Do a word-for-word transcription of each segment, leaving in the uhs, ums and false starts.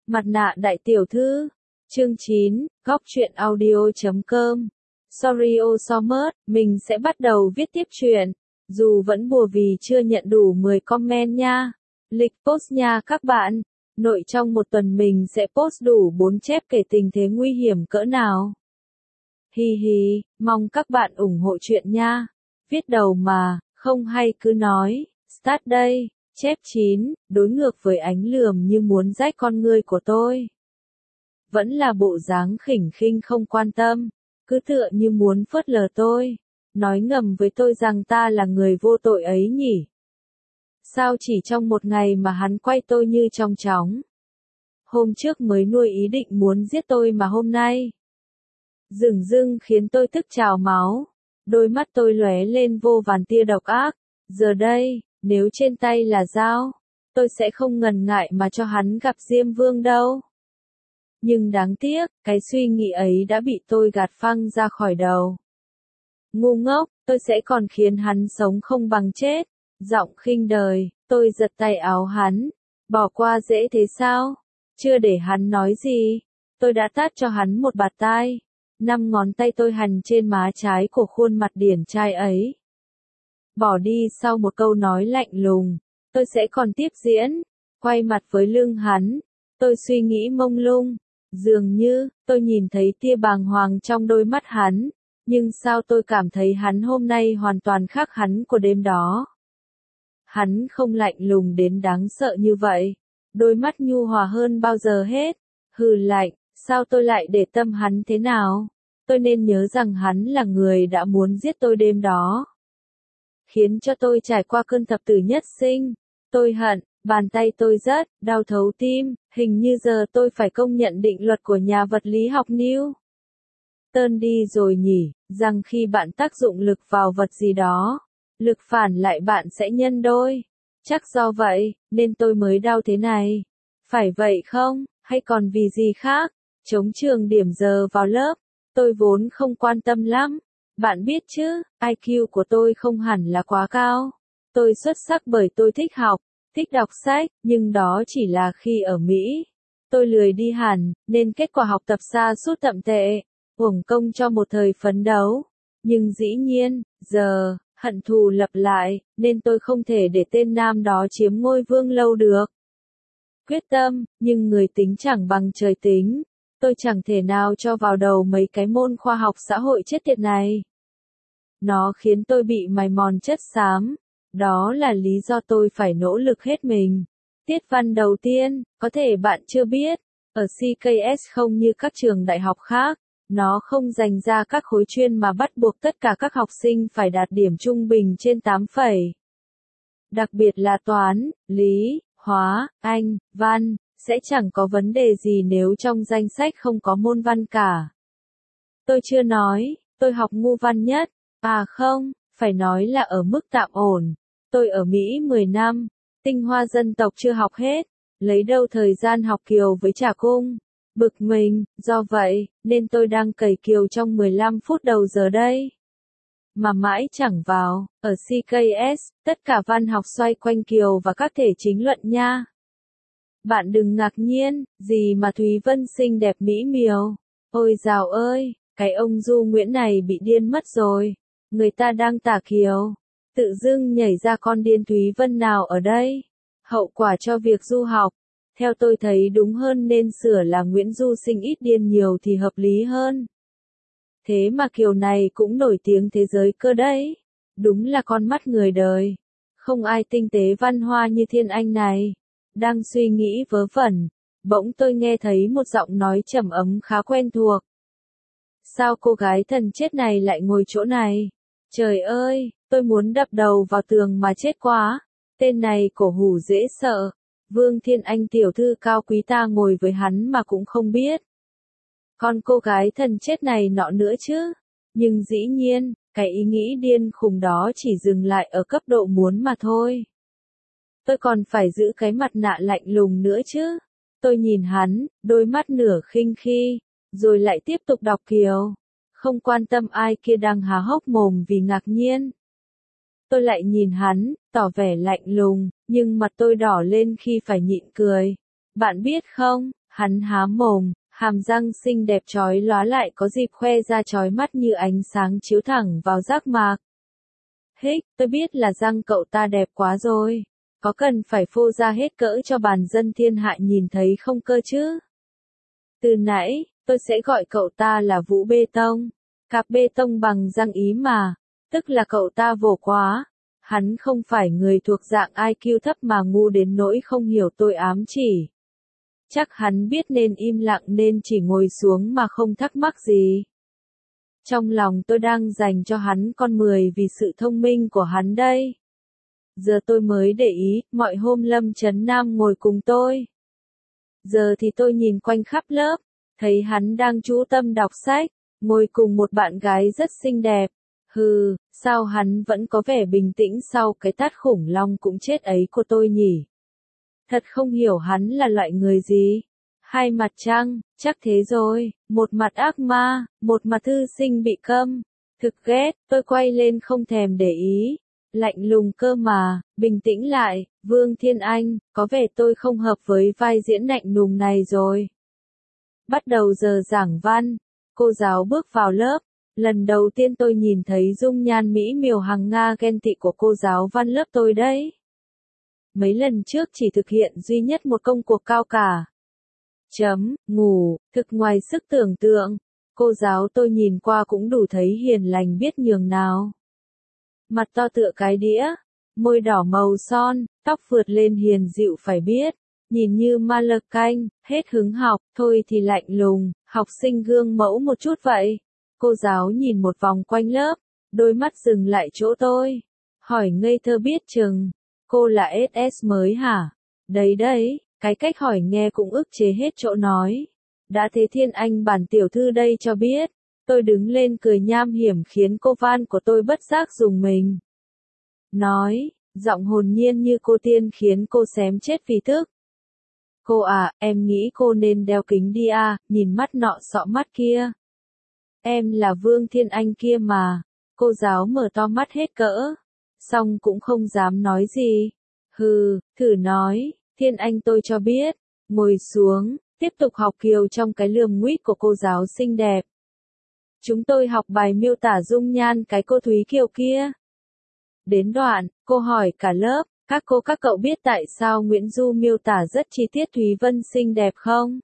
Mặt nạ đại tiểu thư. Chương chín, góc truyện audio chấm com. Sorry oh so much, mình sẽ bắt đầu viết tiếp truyện. Dù vẫn bùa vì chưa nhận đủ mười comment nha. Lịch post nha các bạn. Nội trong một tuần mình sẽ post đủ bốn chép kể tình thế nguy hiểm cỡ nào. Hi hi, mong các bạn ủng hộ chuyện nha. Viết đầu mà, không hay cứ nói. Start đây. Chép chín, đối ngược với ánh lườm như muốn rách con ngươi của tôi. Vẫn là bộ dáng khỉnh khinh không quan tâm, cứ tựa như muốn phớt lờ tôi, nói ngầm với tôi rằng ta là người vô tội ấy nhỉ. Sao chỉ trong một ngày mà hắn quay tôi như trong chóng. Hôm trước mới nuôi ý định muốn giết tôi mà hôm nay dửng dưng khiến tôi tức trào máu, đôi mắt tôi lóe lên vô vàn tia độc ác. Giờ đây, nếu trên tay là dao, tôi sẽ không ngần ngại mà cho hắn gặp Diêm Vương đâu. Nhưng đáng tiếc, cái suy nghĩ ấy đã bị tôi gạt phăng ra khỏi đầu. Ngu ngốc, tôi sẽ còn khiến hắn sống không bằng chết. Giọng khinh đời, tôi giật tay áo hắn. Bỏ qua dễ thế sao? Chưa để hắn nói gì, tôi đã tát cho hắn một bạt tai. Năm ngón tay tôi hành trên má trái của khuôn mặt điển trai ấy. Bỏ đi sau một câu nói lạnh lùng, tôi sẽ còn tiếp diễn. Quay mặt với lưng hắn, tôi suy nghĩ mông lung. Dường như, tôi nhìn thấy tia bàng hoàng trong đôi mắt hắn, nhưng sao tôi cảm thấy hắn hôm nay hoàn toàn khác hắn của đêm đó. Hắn không lạnh lùng đến đáng sợ như vậy, đôi mắt nhu hòa hơn bao giờ hết. Hừ lạnh, sao tôi lại để tâm hắn thế nào? Tôi nên nhớ rằng hắn là người đã muốn giết tôi đêm đó, khiến cho tôi trải qua cơn thập tử nhất sinh. Tôi hận. Bàn tay tôi rất đau thấu tim, hình như giờ tôi phải công nhận định luật của nhà vật lý học New Tơn đi rồi nhỉ, rằng khi bạn tác dụng lực vào vật gì đó, lực phản lại bạn sẽ nhân đôi. Chắc do vậy, nên tôi mới đau thế này. Phải vậy không, hay còn vì gì khác? Chống trường điểm giờ vào lớp, tôi vốn không quan tâm lắm. Bạn biết chứ, i kiu của tôi không hẳn là quá cao. Tôi xuất sắc bởi tôi thích học. Thích đọc sách, nhưng đó chỉ là khi ở Mỹ. Tôi lười đi hẳn, nên kết quả học tập sa sút tậm tệ, uổng công cho một thời phấn đấu. Nhưng dĩ nhiên, giờ, hận thù lập lại, nên tôi không thể để tên nam đó chiếm ngôi vương lâu được. Quyết tâm, nhưng người tính chẳng bằng trời tính. Tôi chẳng thể nào cho vào đầu mấy cái môn khoa học xã hội chết tiệt này. Nó khiến tôi bị mài mòn chất xám. Đó là lý do tôi phải nỗ lực hết mình. Tiết văn đầu tiên, có thể bạn chưa biết, ở xê ca ét không như các trường đại học khác, nó không dành ra các khối chuyên mà bắt buộc tất cả các học sinh phải đạt điểm trung bình trên tám phẩy. Đặc biệt là toán, lý, hóa, anh, văn, sẽ chẳng có vấn đề gì nếu trong danh sách không có môn văn cả. Tôi chưa nói, tôi học ngu văn nhất, à không, phải nói là ở mức tạm ổn. Tôi ở Mỹ mười năm, tinh hoa dân tộc chưa học hết, lấy đâu thời gian học Kiều với Trà Cung. Bực mình, do vậy, nên tôi đang cày Kiều trong mười lăm phút đầu giờ đây. Mà mãi chẳng vào, ở xê ca ét, tất cả văn học xoay quanh Kiều và các thể chính luận nha. Bạn đừng ngạc nhiên, gì mà Thúy Vân xinh đẹp mỹ miều. Ôi dào ơi, cái ông Du Nguyễn này bị điên mất rồi. Người ta đang tả Kiều. Tự dưng nhảy ra con điên Thúy Vân nào ở đây. Hậu quả cho việc du học, theo tôi thấy đúng hơn nên sửa là Nguyễn Du Sinh ít điên nhiều thì hợp lý hơn. Thế mà Kiều này cũng nổi tiếng thế giới cơ đấy. Đúng là con mắt người đời. Không ai tinh tế văn hoa như Thiên Anh này. Đang suy nghĩ vớ vẩn, bỗng tôi nghe thấy một giọng nói trầm ấm khá quen thuộc. Sao cô gái thần chết này lại ngồi chỗ này? Trời ơi, tôi muốn đập đầu vào tường mà chết quá. Tên này cổ hủ dễ sợ. Vương Thiên Anh tiểu thư cao quý ta ngồi với hắn mà cũng không biết. Còn cô gái thần chết này nọ nữa chứ. Nhưng dĩ nhiên, cái ý nghĩ điên khùng đó chỉ dừng lại ở cấp độ muốn mà thôi. Tôi còn phải giữ cái mặt nạ lạnh lùng nữa chứ. Tôi nhìn hắn, đôi mắt nửa khinh khi, rồi lại tiếp tục đọc Kiều. Không quan tâm ai kia đang há hốc mồm vì ngạc nhiên. Tôi lại nhìn hắn, tỏ vẻ lạnh lùng, nhưng mặt tôi đỏ lên khi phải nhịn cười. Bạn biết không, Hắn há mồm, hàm răng xinh đẹp chói lóa lại có dịp khoe ra chói mắt như ánh sáng chiếu thẳng vào giác mạc. Hích, tôi biết là răng cậu ta đẹp quá rồi. Có cần phải phô ra hết cỡ cho bàn dân thiên hạ nhìn thấy không cơ chứ? Từ nãy, tôi sẽ gọi cậu ta là Vũ Bê Tông. Cặp bê tông bằng răng ý mà. Tức là cậu ta vồ quá. Hắn không phải người thuộc dạng i kiu thấp mà ngu đến nỗi không hiểu tôi ám chỉ. Chắc hắn biết nên im lặng nên chỉ ngồi xuống mà không thắc mắc gì. Trong lòng tôi đang dành cho hắn con mười vì sự thông minh của hắn đây. Giờ tôi mới để ý, mọi hôm Lâm Chấn Nam ngồi cùng tôi. Giờ thì tôi nhìn quanh khắp lớp, thấy hắn đang chú tâm đọc sách, ngồi cùng một bạn gái rất xinh đẹp. Hừ, sao hắn vẫn có vẻ bình tĩnh sau cái tát khủng long cũng chết ấy của tôi nhỉ? Thật không hiểu hắn là loại người gì. Hai mặt trăng, chắc thế rồi, một mặt ác ma, một mặt thư sinh bị câm. Thực ghét, tôi quay lên không thèm để ý. Lạnh lùng cơ mà, bình tĩnh lại, Vương Thiên Anh, có vẻ tôi không hợp với vai diễn lạnh lùng này rồi. Bắt đầu giờ giảng văn, cô giáo bước vào lớp. Lần đầu tiên tôi nhìn thấy dung nhan mỹ miều hằng nga ghen tị của cô giáo văn lớp tôi đấy. Mấy lần trước chỉ thực hiện duy nhất một công cuộc cao cả. Chấm, ngủ, thực ngoài sức tưởng tượng. Cô giáo tôi nhìn qua cũng đủ thấy hiền lành biết nhường nào. Mặt to tựa cái đĩa, môi đỏ màu son, tóc phượt lên hiền dịu phải biết. Nhìn như ma lơ canh, hết hứng học, thôi thì lạnh lùng, học sinh gương mẫu một chút vậy. Cô giáo nhìn một vòng quanh lớp, đôi mắt dừng lại chỗ tôi. Hỏi ngây thơ biết chừng, cô là ét ét mới hả? Đấy đấy, cái cách hỏi nghe cũng ức chế hết chỗ nói. Đã thế Thiên Anh bản tiểu thư đây cho biết. Tôi đứng lên cười nham hiểm khiến cô van của tôi bất giác rùng mình. Nói, giọng hồn nhiên như cô tiên khiến cô xém chết vì tức. Cô à, em nghĩ cô nên đeo kính đi à, nhìn mắt nọ sọ mắt kia. Em là Vương Thiên Anh kia mà. Cô giáo mở to mắt hết cỡ. Xong cũng không dám nói gì. Hừ, thử nói, Thiên Anh tôi cho biết. Ngồi xuống, tiếp tục học kiều trong cái lườm nguýt của cô giáo xinh đẹp. Chúng tôi học bài miêu tả dung nhan cái cô Thúy Kiều kia. Đến đoạn, cô hỏi cả lớp, các cô các cậu biết tại sao Nguyễn Du miêu tả rất chi tiết Thúy Vân xinh đẹp không?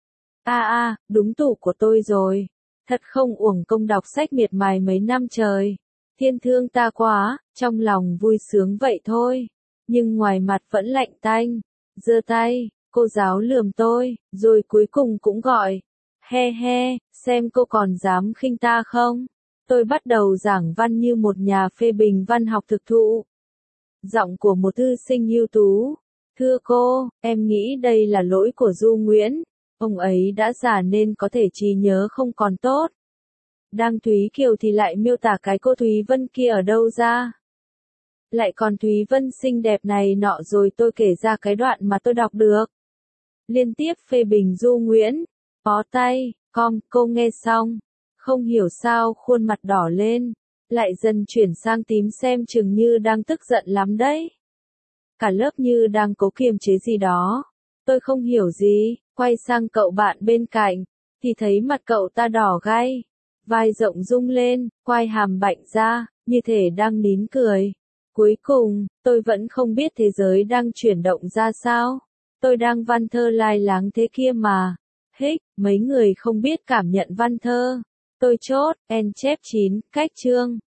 À à, đúng tủ của tôi rồi. Thật không uổng công đọc sách miệt mài mấy năm trời. Thiên thương ta quá, trong lòng vui sướng vậy thôi. Nhưng ngoài mặt vẫn lạnh tanh. Giơ tay, cô giáo lườm tôi, rồi cuối cùng cũng gọi. He he, xem cô còn dám khinh ta không? Tôi bắt đầu giảng văn như một nhà phê bình văn học thực thụ. Giọng của một thư sinh ưu tú. Thưa cô, em nghĩ đây là lỗi của Du Nguyễn. Ông ấy đã già nên có thể trí nhớ không còn tốt. Đang Thúy Kiều thì lại miêu tả cái cô Thúy Vân kia ở đâu ra? Lại còn Thúy Vân xinh đẹp này nọ rồi tôi kể ra cái đoạn mà tôi đọc được. Liên tiếp phê bình Du Nguyễn. Bó tay, com, cô nghe xong. Không hiểu sao khuôn mặt đỏ lên. Lại dần chuyển sang tím xem chừng như đang tức giận lắm đấy. Cả lớp như đang cố kiềm chế gì đó. Tôi không hiểu gì, quay sang cậu bạn bên cạnh. Thì thấy mặt cậu ta đỏ gay. Vai rộng rung lên, quai hàm bạnh ra, như thể đang nín cười. Cuối cùng, tôi vẫn không biết thế giới đang chuyển động ra sao. Tôi đang văn thơ lai láng thế kia mà. Hích, mấy người không biết cảm nhận văn thơ. Tôi chốt, en chép chín, cách chương.